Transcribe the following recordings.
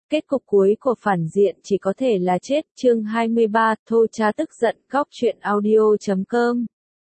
Kết cục cuối của phản diện chỉ có thể là chết. Chương 23, Thô Cha tức giận. Góc truyện audio.com.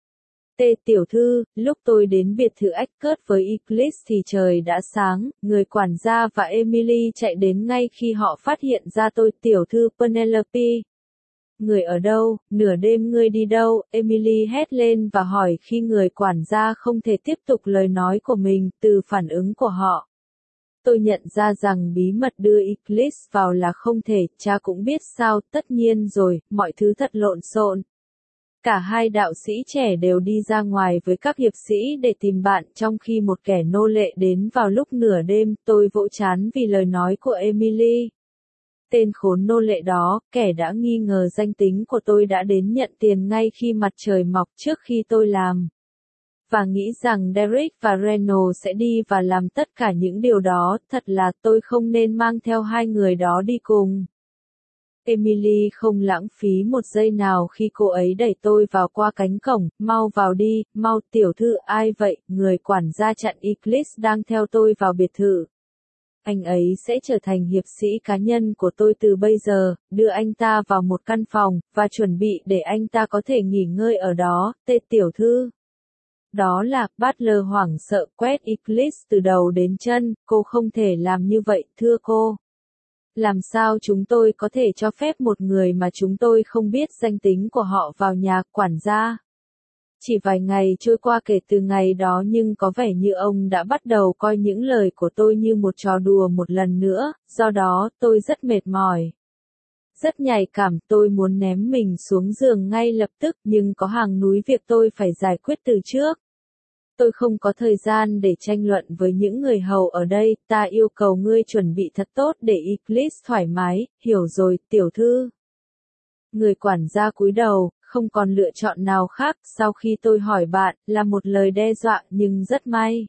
Tiểu thư, lúc tôi đến biệt thự Ascot với Eclipse thì trời đã sáng, người quản gia và Emily chạy đến ngay khi họ phát hiện ra tôi. Tiểu thư Penelope. Người ở đâu, nửa đêm ngươi đi đâu? Emily hét lên và hỏi khi người quản gia không thể tiếp tục lời nói của mình. Từ phản ứng của họ, tôi nhận ra rằng bí mật đưa Eclipse vào là không thể. Cha cũng biết sao? Tất nhiên rồi, mọi thứ thật lộn xộn. Cả hai đạo sĩ trẻ đều đi ra ngoài với các hiệp sĩ để tìm bạn, trong khi một kẻ nô lệ đến vào lúc nửa đêm. Tôi vỗ trán vì lời nói của Emily. Tên khốn nô lệ đó, kẻ đã nghi ngờ danh tính của tôi, đã đến nhận tiền ngay khi mặt trời mọc trước khi tôi làm. Và nghĩ rằng Derek và Reno sẽ đi và làm tất cả những điều đó. Thật là tôi không nên mang theo hai người đó đi cùng. Emily không lãng phí một giây nào khi cô ấy đẩy tôi vào qua cánh cổng. Mau vào đi, mau. Tiểu thư, ai vậy? Người quản gia chặn. Eclipse đang theo tôi vào biệt thự. Anh ấy sẽ trở thành hiệp sĩ cá nhân của tôi từ bây giờ. Đưa anh ta vào một căn phòng, và chuẩn bị để anh ta có thể nghỉ ngơi ở đó. Tiểu thư. Đó là, Butler hoảng sợ quét Eclipse từ đầu đến chân. Cô không thể làm như vậy, thưa cô. Làm sao chúng tôi có thể cho phép một người mà chúng tôi không biết danh tính của họ vào nhà? Quản gia. Chỉ vài ngày trôi qua kể từ ngày đó, nhưng có vẻ như ông đã bắt đầu coi những lời của tôi như một trò đùa một lần nữa. Do đó, tôi rất mệt mỏi. Rất nhạy cảm. Tôi muốn ném mình xuống giường ngay lập tức, nhưng có hàng núi việc tôi phải giải quyết từ trước. Tôi không có thời gian để tranh luận với những người hầu ở đây. Ta yêu cầu ngươi chuẩn bị thật tốt để Eclipse thoải mái. Hiểu rồi, tiểu thư. Người quản gia cúi đầu, không còn lựa chọn nào khác. Sau khi tôi hỏi bạn, là một lời đe dọa, nhưng rất may.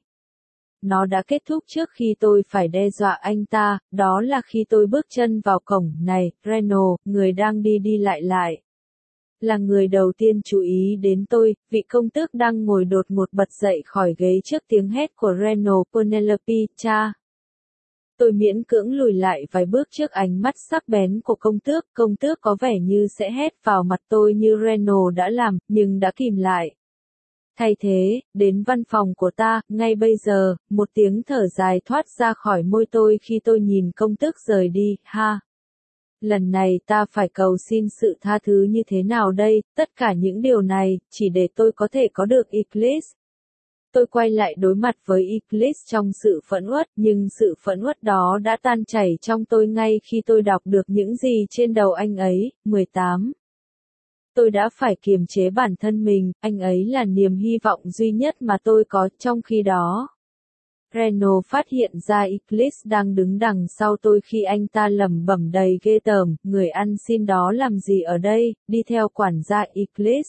Nó đã kết thúc trước khi tôi phải đe dọa anh ta. Đó là khi tôi bước chân vào cổng. Này, Reno, người đang đi lại. Là người đầu tiên chú ý đến tôi. Vị công tước đang ngồi đột ngột bật dậy khỏi ghế trước tiếng hét của Reno. Penelope, cha. Tôi miễn cưỡng lùi lại vài bước trước ánh mắt sắc bén của công tước. Công tước có vẻ như sẽ hét vào mặt tôi như Reno đã làm, nhưng đã kìm lại. Thay thế, đến văn phòng của ta, ngay bây giờ. Một tiếng thở dài thoát ra khỏi môi tôi khi tôi nhìn công tước rời đi. Ha! Lần này ta phải cầu xin sự tha thứ như thế nào đây? Tất cả những điều này, chỉ để tôi có thể có được Eclipse. Tôi quay lại đối mặt với Eclipse trong sự phẫn uất, nhưng sự phẫn uất đó đã tan chảy trong tôi ngay khi tôi đọc được những gì trên đầu anh ấy. 18. Tôi đã phải kiềm chế bản thân mình. Anh ấy là niềm hy vọng duy nhất mà tôi có. Trong khi đó, Reno phát hiện ra Eclipse đang đứng đằng sau tôi khi anh ta lẩm bẩm đầy ghê tởm. Người ăn xin đó làm gì ở đây? Đi theo quản gia Eclipse.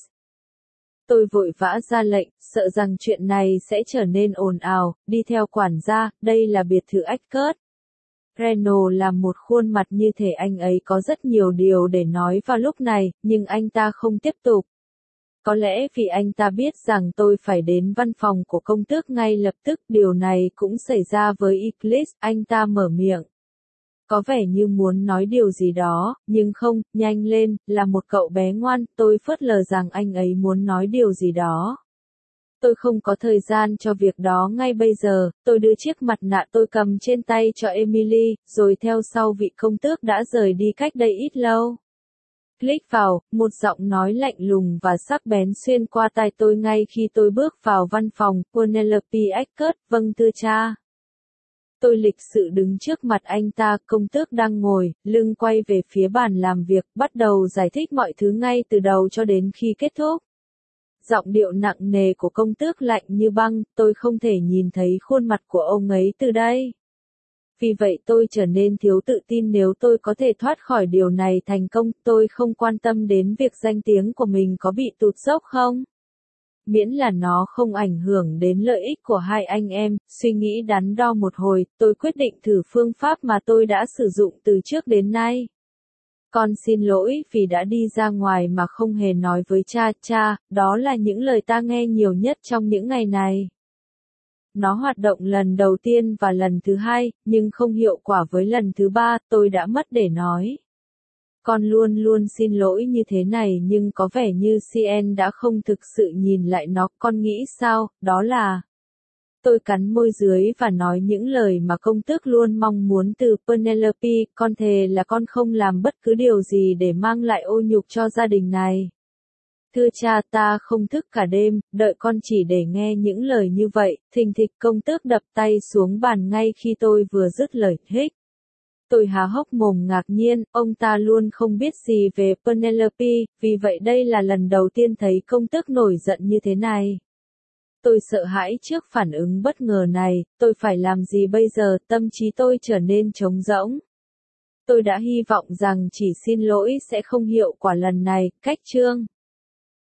Tôi vội vã ra lệnh, sợ rằng chuyện này sẽ trở nên ồn ào. Đi theo quản gia. Đây là biệt thự Ascot. Reno làm một khuôn mặt như thể anh ấy có rất nhiều điều để nói vào lúc này, nhưng anh ta không tiếp tục. Có lẽ vì anh ta biết rằng tôi phải đến văn phòng của công tước ngay lập tức. Điều này cũng xảy ra với Eclipse. Anh ta mở miệng. Có vẻ như muốn nói điều gì đó, nhưng không. Nhanh lên, là một cậu bé ngoan. Tôi phớt lờ rằng anh ấy muốn nói điều gì đó. Tôi không có thời gian cho việc đó ngay bây giờ. Tôi đưa chiếc mặt nạ tôi cầm trên tay cho Emily, rồi theo sau vị công tước đã rời đi cách đây ít lâu. Click vào, một giọng nói lạnh lùng và sắc bén xuyên qua tai tôi ngay khi tôi bước vào văn phòng. Penelope Ascot. Vâng thưa cha. Tôi lịch sự đứng trước mặt anh ta. Công tước đang ngồi, lưng quay về phía bàn làm việc, bắt đầu giải thích mọi thứ ngay từ đầu cho đến khi kết thúc. Giọng điệu nặng nề của công tước lạnh như băng. Tôi không thể nhìn thấy khuôn mặt của ông ấy từ đây. Vì vậy tôi trở nên thiếu tự tin nếu tôi có thể thoát khỏi điều này thành công. Tôi không quan tâm đến việc danh tiếng của mình có bị tụt dốc không. Miễn là nó không ảnh hưởng đến lợi ích của hai anh em. Suy nghĩ đắn đo một hồi, tôi quyết định thử phương pháp mà tôi đã sử dụng từ trước đến nay. Con xin lỗi vì đã đi ra ngoài mà không hề nói với cha. Cha, đó là những lời ta nghe nhiều nhất trong những ngày này. Nó hoạt động lần đầu tiên và lần thứ hai, nhưng không hiệu quả với lần thứ ba, tôi đã mất để nói. Con luôn luôn xin lỗi như thế này nhưng có vẻ như CN đã không thực sự nhìn lại nó, con nghĩ sao, đó là... Tôi cắn môi dưới và nói những lời mà công tước luôn mong muốn từ Penelope, con thề là con không làm bất cứ điều gì để mang lại ô nhục cho gia đình này. Thưa cha, ta không thức cả đêm, đợi con chỉ để nghe những lời như vậy, thình thịch công tước đập tay xuống bàn ngay khi tôi vừa dứt lời hích. Tôi há hốc mồm ngạc nhiên, ông ta luôn không biết gì về Penelope, vì vậy đây là lần đầu tiên thấy công tước nổi giận như thế này. Tôi sợ hãi trước phản ứng bất ngờ này, tôi phải làm gì bây giờ, tâm trí tôi trở nên trống rỗng. Tôi đã hy vọng rằng chỉ xin lỗi sẽ không hiệu quả lần này, cách chương.